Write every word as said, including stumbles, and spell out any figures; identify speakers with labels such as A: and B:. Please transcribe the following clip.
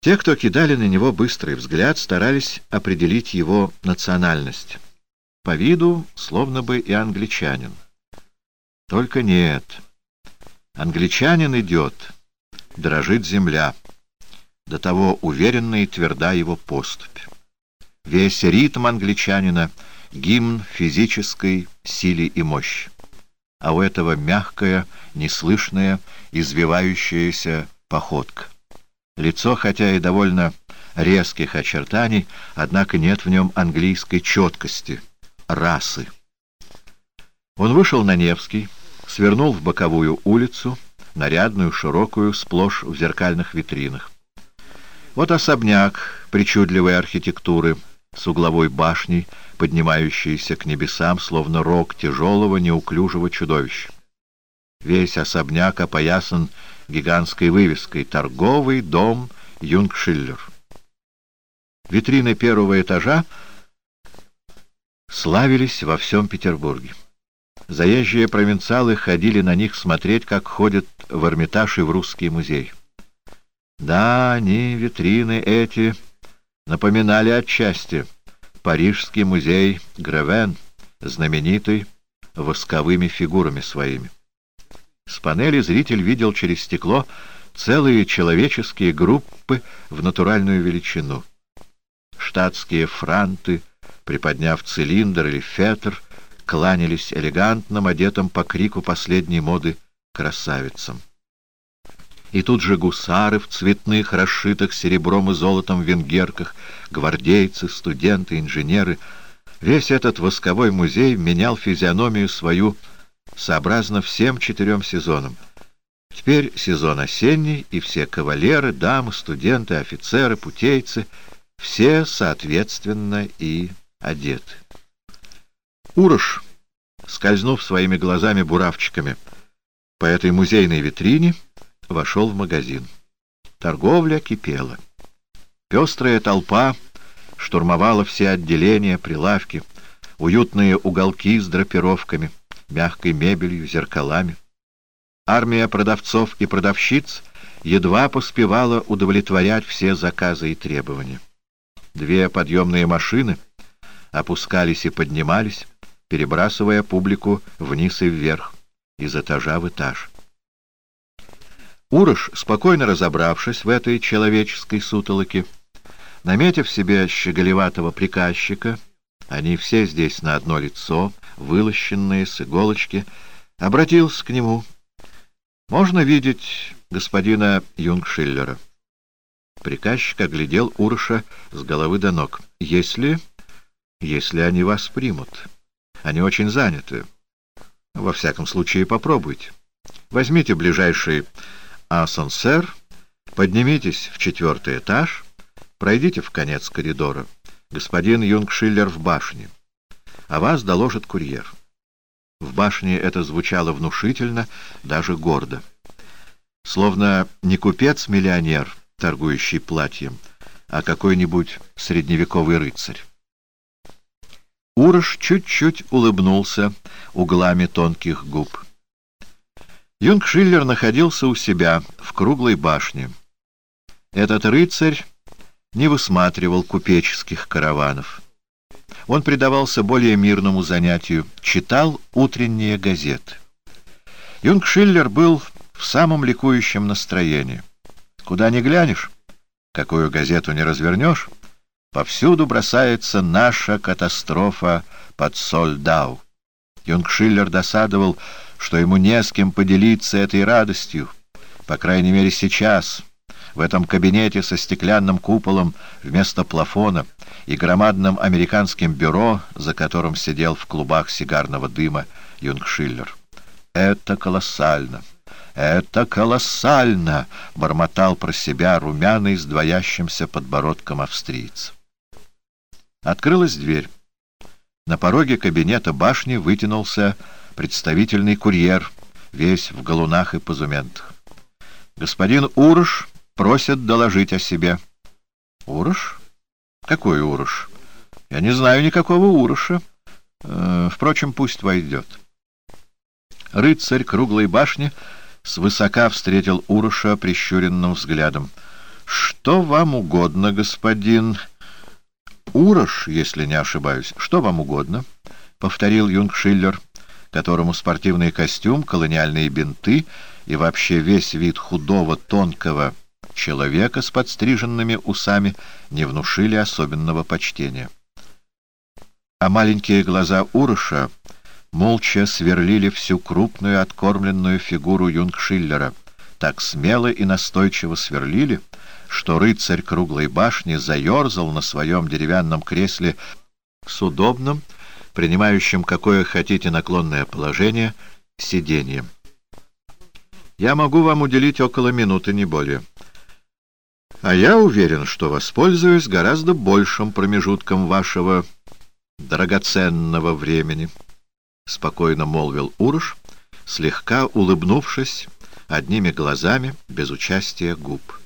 A: Те, кто кидали на него быстрый взгляд, старались определить его национальность. По виду, словно бы и англичанин. Только нет. Англичанин идет, дрожит земля. До того уверенна и тверда его поступь. Весь ритм англичанина — гимн физической силе и мощи. А у этого мягкая, неслышная, извивающаяся походка. Лицо, хотя и довольно резких очертаний, однако нет в нем английской четкости, расы. Он вышел на Невский, свернул в боковую улицу, нарядную, широкую, сплошь в зеркальных витринах. Вот особняк причудливой архитектуры с угловой башней, поднимающейся к небесам, словно рог тяжелого, неуклюжего чудовища. Весь особняк опоясан гигантской вывеской «Торговый дом Юнгшиллер». Витрины первого этажа славились во всем Петербурге. Заезжие провинциалы ходили на них смотреть, как ходят в Эрмитаж и в Русский музей. Да, они, витрины эти, напоминали отчасти Парижский музей Гревен, знаменитый восковыми фигурами своими. С панели зритель видел через стекло целые человеческие группы в натуральную величину. Штатские франты, приподняв цилиндр или фетр, кланялись элегантным, одетым по крику последней моды красавицам. И тут же гусары в цветных, расшитых серебром и золотом венгерках, гвардейцы, студенты, инженеры. Весь этот восковой музей менял физиономию свою сообразно всем четырем сезонам. Теперь сезон осенний, и все кавалеры, дамы, студенты, офицеры, путейцы, все соответственно и одеты. Урош, скользнув своими глазами-буравчиками по этой музейной витрине, вошел в магазин. Торговля кипела. Пестрая толпа штурмовала все отделения, прилавки, уютные уголки с драпировками, мягкой мебелью, зеркалами. Армия продавцов и продавщиц едва поспевала удовлетворять все заказы и требования. Две подъемные машины опускались и поднимались, перебрасывая публику вниз и вверх, из этажа в этаж. Урош, спокойно разобравшись в этой человеческой сутолоке, наметив себе щеголеватого приказчика, они все здесь на одно лицо, вылощенные с иголочки, обратился к нему. «Можно видеть господина Юнгшиллера?» Приказчик оглядел Уроша с головы до ног. «Если... если они вас примут. Они очень заняты. Во всяком случае, попробуйте. Возьмите ближайший асансер, поднимитесь в четвертый этаж, пройдите в конец коридора. Господин Юнгшиллер в башне. О вас доложит курьер». В башне это звучало внушительно, даже гордо. Словно не купец-миллионер, торгующий платьем, а какой-нибудь средневековый рыцарь. Урош чуть-чуть улыбнулся углами тонких губ. Юнгшиллер находился у себя в круглой башне. Этот рыцарь не высматривал купеческих караванов. Он предавался более мирному занятию, читал утренние газеты. Юнгшиллер был в самом ликующем настроении. Куда ни глянешь, какую газету не развернешь, повсюду бросается наша катастрофа под Сольдау. Юнгшиллер досадовал, что ему не с кем поделиться этой радостью, по крайней мере сейчас, в этом кабинете со стеклянным куполом вместо плафона и громадным американским бюро, за которым сидел в клубах сигарного дыма Юнгшиллер. «Это колоссально! Это колоссально!» — бормотал про себя румяный с двоящимся подбородком австриец. Открылась дверь. На пороге кабинета башни вытянулся представительный курьер, весь в галунах и позументах. «Господин Урош просят доложить о себе». «Урош? Какой Урош? Я не знаю никакого Уроша. Э, впрочем, пусть войдет». Рыцарь круглой башни свысока встретил Уроша прищуренным взглядом. «Что?» Что вам угодно, господин Урош, если не ошибаюсь? Что вам угодно? — повторил юнг Шиллер, которому спортивный костюм, колониальные бинты и вообще весь вид худого, тонкого человека с подстриженными усами не внушили особенного почтения. А маленькие глаза Уроша молча сверлили всю крупную откормленную фигуру юнг Шиллера, так смело и настойчиво сверлили, что рыцарь круглой башни заерзал на своем деревянном кресле с удобным, принимающим какое хотите наклонное положение, сиденьем. Я могу вам уделить около минуты, не более. А я уверен, что воспользуюсь гораздо большим промежутком вашего драгоценного времени, — спокойно молвил Урош, слегка улыбнувшись одними глазами, без участия губ.